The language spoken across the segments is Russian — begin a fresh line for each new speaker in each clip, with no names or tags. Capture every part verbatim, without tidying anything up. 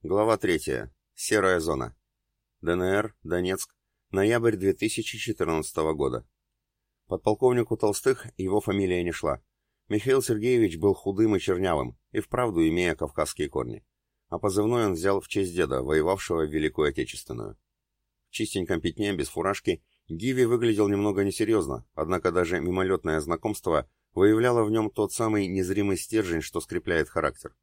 Глава третья. Серая зона. ДНР, Донецк. Ноябрь две тысячи четырнадцатого года. Подполковнику Толстых его фамилия не шла. Михаил Сергеевич был худым и чернявым, и вправду имея кавказские корни. А позывной он взял в честь деда, воевавшего в Великую Отечественную. В чистеньком пятне, без фуражки, Гиви выглядел немного несерьезно, однако даже мимолетное знакомство выявляло в нем тот самый незримый стержень, что скрепляет характер.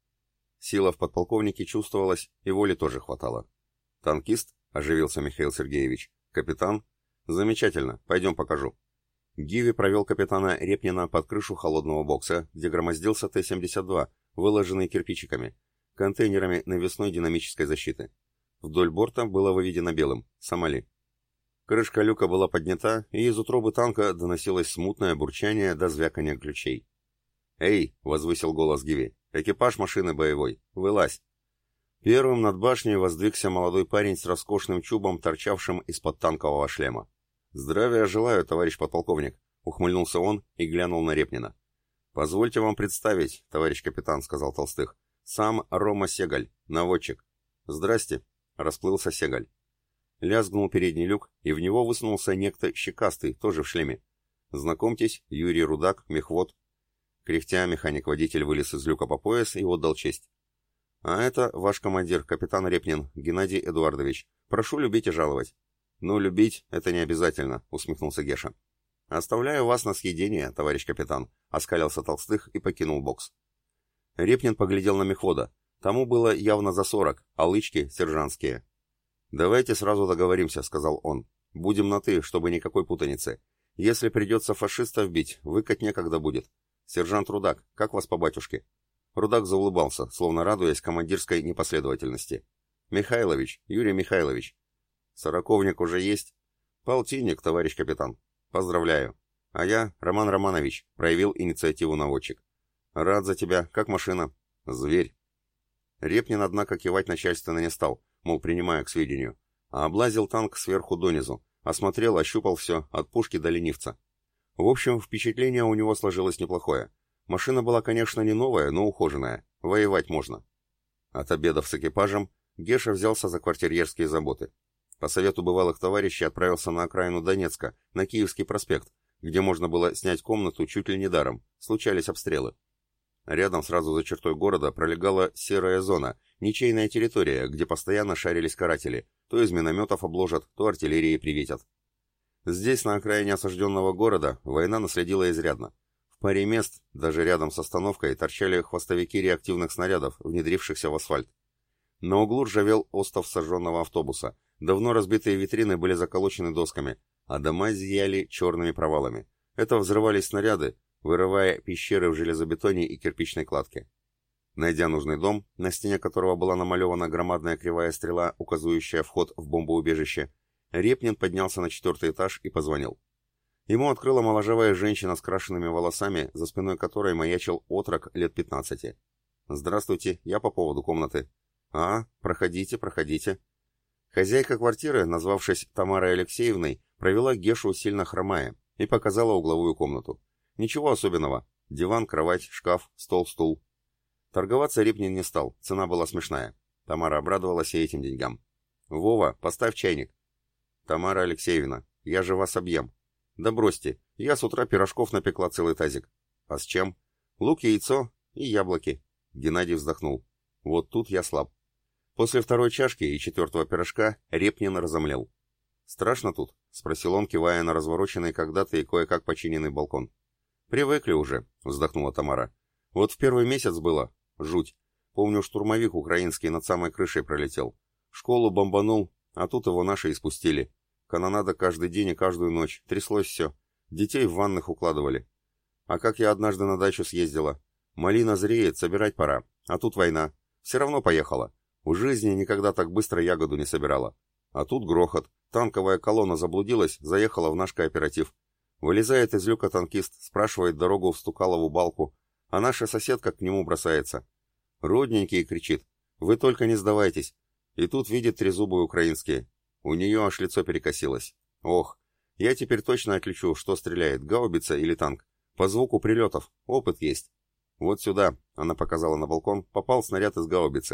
Сила в подполковнике чувствовалась, и воли тоже хватало. «Танкист?» — оживился Михаил Сергеевич. «Капитан?» «Замечательно, пойдем покажу». Гиви провел капитана Репнина под крышу холодного бокса, где громоздился Т семьдесят два, выложенный кирпичиками, контейнерами навесной динамической защиты. Вдоль борта было выведено белым «Сомали». Крышка люка была поднята, и из утробы танка доносилось смутное бурчание до звяканья ключей. «Эй!» — возвысил голос Гиви. «Экипаж машины боевой! Вылазь!» Первым над башней воздвигся молодой парень с роскошным чубом, торчавшим из-под танкового шлема. «Здравия желаю, товарищ подполковник!» — ухмыльнулся он и глянул на Репнина. «Позвольте вам представить, товарищ капитан», — сказал Толстых. «Сам Рома Сегаль, наводчик». «Здрасте!» — расплылся Сегаль. Лязгнул передний люк, и в него высунулся некто щекастый, тоже в шлеме. «Знакомьтесь, Юрий Рудак, мехвод». Кряхтя, механик-водитель вылез из люка по пояс и отдал честь. «А это ваш командир, капитан Репнин, Геннадий Эдуардович. Прошу любить и жаловать». «Ну, любить — это не обязательно», — усмехнулся Геша. «Оставляю вас на съедение, товарищ капитан», — оскалился Толстых и покинул бокс. Репнин поглядел на мехвода. Тому было явно за сорок, а лычки — сержантские. «Давайте сразу договоримся», — сказал он. «Будем на «ты», чтобы никакой путаницы. Если придется фашистов бить, выкать некогда будет. Сержант Рудак, как вас по батюшке?» Рудак заулыбался, словно радуясь командирской непоследовательности. «Михайлович, Юрий Михайлович». «Сороковник уже есть?» «Полтинник, товарищ капитан». «Поздравляю». «А я, Роман Романович», — проявил инициативу наводчик. «Рад за тебя. Как машина?» «Зверь». Репнин, однако, кивать начальственно не стал, мол, принимая к сведению, а облазил танк сверху донизу, осмотрел, ощупал все, от пушки до ленивца. В общем, впечатление у него сложилось неплохое. Машина была, конечно, не новая, но ухоженная. Воевать можно. От обедов с экипажем Геша взялся за квартирьерские заботы. По совету бывалых товарищей отправился на окраину Донецка, на Киевский проспект, где можно было снять комнату чуть ли не даром, случались обстрелы. Рядом, сразу за чертой города, пролегала серая зона, ничейная территория, где постоянно шарились каратели, то из минометов обложат, то артиллерией приветят. Здесь, на окраине осажденного города, война наследила изрядно. В паре мест, даже рядом с остановкой, торчали хвостовики реактивных снарядов, внедрившихся в асфальт. На углу ржавел остов сожженного автобуса, давно разбитые витрины были заколочены досками, а дома зияли черными провалами. Это взрывались снаряды, вырывая пещеры в железобетоне и кирпичной кладке. Найдя нужный дом, на стене которого была намалевана громадная кривая стрела, указывающая вход в бомбоубежище, Репнин поднялся на четвертый этаж и позвонил. Ему открыла моложавая женщина с крашенными волосами, за спиной которой маячил отрок лет пятнадцати. «Здравствуйте, я по поводу комнаты». «А, проходите, проходите». Хозяйка квартиры, назвавшись Тамарой Алексеевной, провела Гешу сильно хромая и показала угловую комнату. Ничего особенного. Диван, кровать, шкаф, стол, стул. Торговаться Репнин не стал, цена была смешная. Тамара обрадовалась и этим деньгам. «Вова, поставь чайник». «Тамара Алексеевна, я же вас объем». «Да бросьте, я с утра пирожков напекла целый тазик». «А с чем?» «Лук, яйцо и яблоки». Геннадий вздохнул. «Вот тут я слаб». После второй чашки и четвертого пирожка Репнин разомлел. «Страшно тут?» — спросил он, кивая на развороченный когда-то и кое-как починенный балкон. «Привыкли уже», — вздохнула Тамара. «Вот в первый месяц было. Жуть. Помню, штурмовик украинский над самой крышей пролетел. Школу бомбанул, а тут его наши испустили. Канонада каждый день и каждую ночь. Тряслось все. Детей в ванных укладывали. А как я однажды на дачу съездила. Малина зреет, собирать пора. А тут война. Все равно поехала. В жизни никогда так быстро ягоду не собирала. А тут грохот. Танковая колонна заблудилась, заехала в наш кооператив. Вылезает из люка танкист, спрашивает дорогу в Стукалову балку, а наша соседка к нему бросается. «Родненький!» — кричит. «Вы только не сдавайтесь!» И тут видит трезубые украинские. У нее аж лицо перекосилось. Ох, я теперь точно отличу, что стреляет, гаубица или танк. По звуку прилетов. Опыт есть. Вот сюда, она показала на балкон, попал снаряд из гаубицы.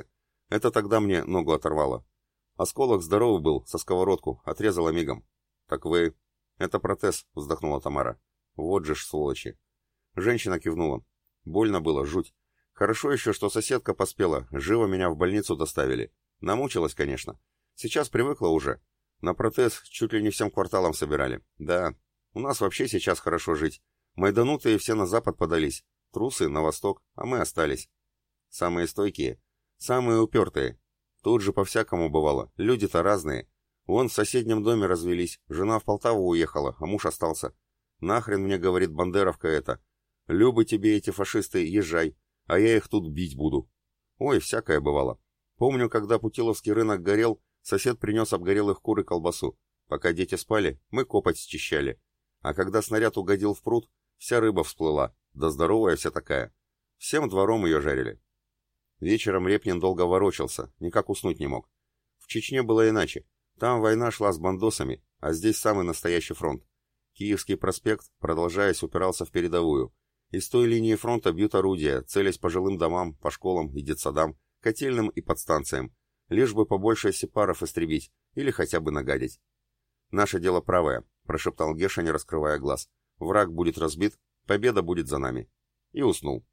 Это тогда мне ногу оторвало. Осколок здоровый был, со сковородку, отрезало мигом. Так вы... Это протез, вздохнула Тамара. Вот же ж сволочи. Женщина кивнула. Больно было, жуть. Хорошо еще, что соседка поспела, живо меня в больницу доставили. Намучилась, конечно. Сейчас привыкла уже. На протез чуть ли не всем кварталом собирали. Да, у нас вообще сейчас хорошо жить. Майданутые все на запад подались, трусы на восток, а мы остались. Самые стойкие, самые упертые. Тут же по-всякому бывало, люди-то разные. Вон в соседнем доме развелись, жена в Полтаву уехала, а муж остался. Нахрен мне, говорит, бандеровка это. Любы тебе эти фашисты, езжай, а я их тут бить буду. Ой, всякое бывало. Помню, когда Путиловский рынок горел, сосед принес обгорелых кур и колбасу. Пока дети спали, мы копоть счищали. А когда снаряд угодил в пруд, вся рыба всплыла, да здоровая вся такая. Всем двором ее жарили. Вечером Репнин долго ворочался, никак уснуть не мог. В Чечне было иначе. Там война шла с бандосами, а здесь самый настоящий фронт. Киевский проспект, продолжаясь, упирался в передовую. Из той линии фронта бьют орудия, целясь по жилым домам, по школам и детсадам, котельным и подстанциям, лишь бы побольше сепаров истребить или хотя бы нагадить. «Наше дело правое», — прошептал Геша, не раскрывая глаз. «Враг будет разбит, победа будет за нами». И уснул.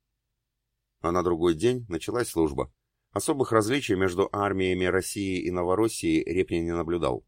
А на другой день началась служба. Особых различий между армиями России и Новороссии Репнин не наблюдал.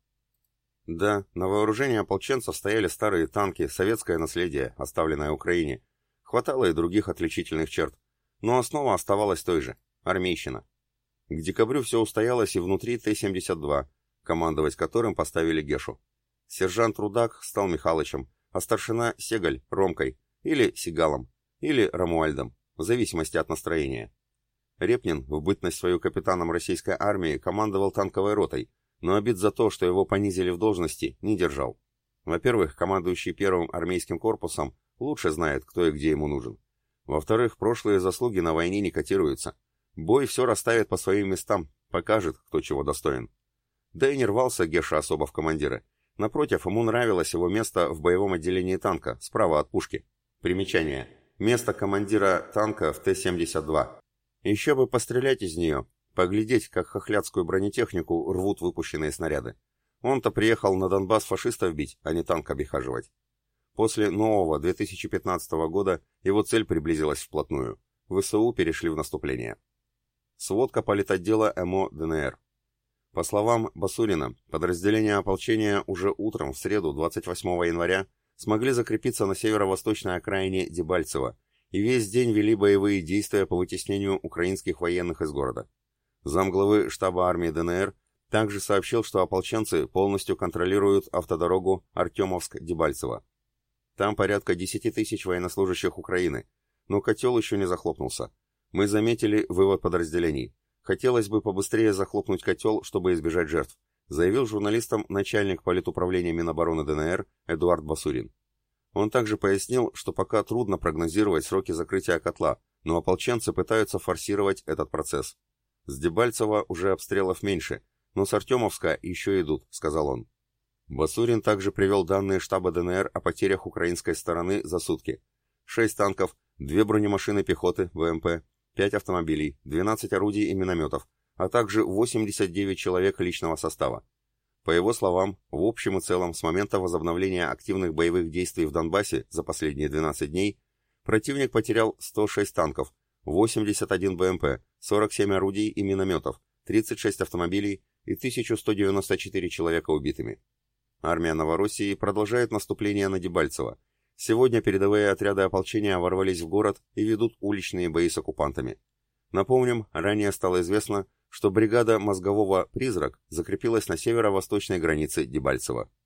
Да, на вооружении ополченцев стояли старые танки, советское наследие, оставленное Украине. Хватало и других отличительных черт. Но основа оставалась той же – армейщина. К декабрю все устоялось и внутри Т семьдесят два, командовать которым поставили Гешу. Сержант Рудак стал Михалычем, а старшина Сегаль – Ромкой, или Сигалом, или Рамуальдом, в зависимости от настроения. Репнин, в бытность свою капитаном российской армии, командовал танковой ротой, но обид за то, что его понизили в должности, не держал. Во-первых, командующий первым армейским корпусом лучше знает, кто и где ему нужен. Во-вторых, прошлые заслуги на войне не котируются. Бой все расставит по своим местам, покажет, кто чего достоин. Да и не рвался Геша особо в командиры. Напротив, ему нравилось его место в боевом отделении танка, справа от пушки. Примечание. Место командира танка в Т семьдесят два. Еще бы пострелять из нее, поглядеть, как хохлядскую бронетехнику рвут выпущенные снаряды. Он-то приехал на Донбасс фашистов бить, а не танк обихаживать. После нового две тысячи пятнадцатого года его цель приблизилась вплотную. ВСУ перешли в наступление. Сводка политотдела МО ДНР. По словам Басурина, подразделения ополчения уже утром в среду двадцать восьмого января смогли закрепиться на северо-восточной окраине Дебальцево и весь день вели боевые действия по вытеснению украинских военных из города. Замглавы штаба армии ДНР также сообщил, что ополченцы полностью контролируют автодорогу Артемовск-Дебальцево. Там порядка десять тысяч военнослужащих Украины, но котел еще не захлопнулся. Мы заметили вывод подразделений. Хотелось бы побыстрее захлопнуть котел, чтобы избежать жертв, заявил журналистам начальник политуправления Минобороны ДНР Эдуард Басурин. Он также пояснил, что пока трудно прогнозировать сроки закрытия котла, но ополченцы пытаются форсировать этот процесс. С Дебальцева уже обстрелов меньше, но с Артемовска еще идут, сказал он. Басурин также привел данные штаба ДНР о потерях украинской стороны за сутки. Шесть танков, две бронемашины пехоты, ВМП, пять автомобилей, двенадцать орудий и минометов, а также восемьдесят девять человек личного состава. По его словам, в общем и целом, с момента возобновления активных боевых действий в Донбассе за последние двенадцать дней, противник потерял сто шесть танков, восемьдесят один БМП, сорок семь орудий и минометов, тридцать шесть автомобилей и тысяча сто девяносто четыре человека убитыми. Армия Новороссии продолжает наступление на Дебальцево. Сегодня передовые отряды ополчения ворвались в город и ведут уличные бои с оккупантами. Напомним, ранее стало известно, что бригада мозгового «Призрак» закрепилась на северо-восточной границе Дебальцева.